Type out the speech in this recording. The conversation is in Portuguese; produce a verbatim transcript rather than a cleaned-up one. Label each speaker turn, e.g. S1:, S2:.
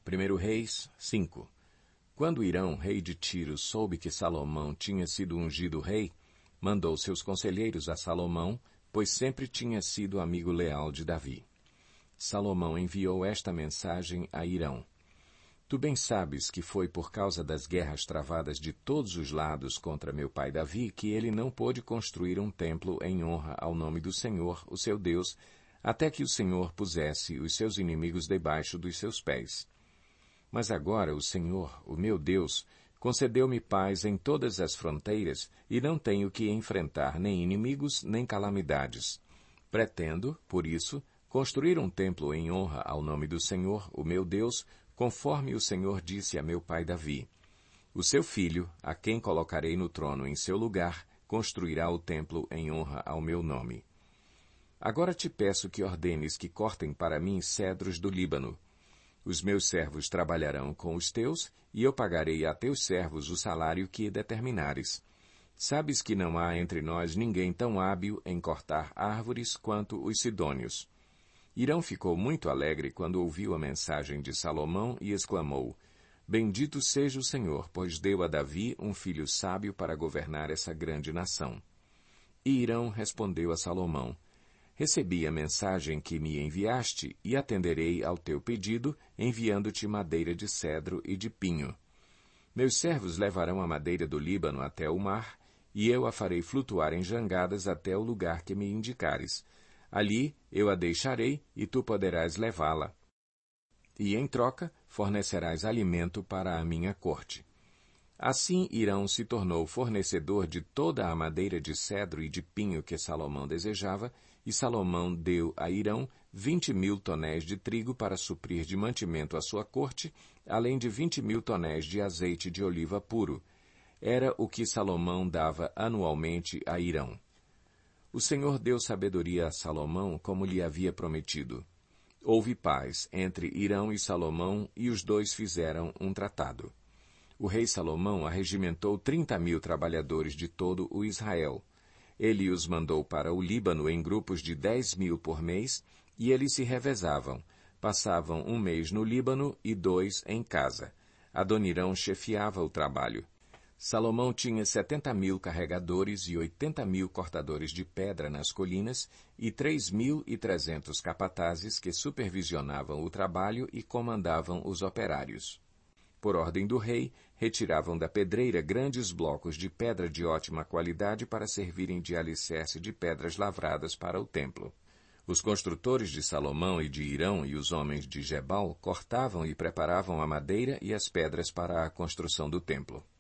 S1: primeiro Reis cinco. Quando Hirão, rei de Tiro, soube que Salomão tinha sido ungido rei, mandou seus conselheiros a Salomão, pois sempre tinha sido amigo leal de Davi. Salomão enviou esta mensagem a Hirão. Tu bem sabes que foi por causa das guerras travadas de todos os lados contra meu pai Davi que ele não pôde construir um templo em honra ao nome do Senhor, o seu Deus, até que o Senhor pusesse os seus inimigos debaixo dos seus pés. Mas agora o Senhor, o meu Deus, concedeu-me paz em todas as fronteiras e não tenho que enfrentar nem inimigos nem calamidades. Pretendo, por isso, construir um templo em honra ao nome do Senhor, o meu Deus, conforme o Senhor disse a meu pai Davi. O seu filho, a quem colocarei no trono em seu lugar, construirá o templo em honra ao meu nome. Agora te peço que ordenes que cortem para mim cedros do Líbano. Os meus servos trabalharão com os teus, e eu pagarei a teus servos o salário que determinares. Sabes que não há entre nós ninguém tão hábil em cortar árvores quanto os sidônios. Hirão ficou muito alegre quando ouviu a mensagem de Salomão e exclamou, Bendito seja o Senhor, pois deu a Davi um filho sábio para governar essa grande nação. E Hirão respondeu a Salomão, Recebi a mensagem que me enviaste e atenderei ao teu pedido, enviando-te madeira de cedro e de pinho. Meus servos levarão a madeira do Líbano até o mar, e eu a farei flutuar em jangadas até o lugar que me indicares. Ali eu a deixarei e tu poderás levá-la. E, em troca, fornecerás alimento para a minha corte. Assim Hirão se tornou fornecedor de toda a madeira de cedro e de pinho que Salomão desejava, e Salomão deu a Hirão vinte mil tonéis de trigo para suprir de mantimento a sua corte, além de vinte mil tonéis de azeite de oliva puro. Era o que Salomão dava anualmente a Hirão. O Senhor deu sabedoria a Salomão, como lhe havia prometido. Houve paz entre Hirão e Salomão, e os dois fizeram um tratado. O rei Salomão arregimentou trinta mil trabalhadores de todo o Israel. Ele os mandou para o Líbano em grupos de dez mil por mês, e eles se revezavam. Passavam um mês no Líbano e dois em casa. Adonirão chefiava o trabalho. Salomão tinha setenta mil carregadores e oitenta mil cortadores de pedra nas colinas e três mil e trezentos capatazes que supervisionavam o trabalho e comandavam os operários. Por ordem do rei, retiravam da pedreira grandes blocos de pedra de ótima qualidade para servirem de alicerce de pedras lavradas para o templo. Os construtores de Salomão e de Hirão e os homens de Gebal cortavam e preparavam a madeira e as pedras para a construção do templo.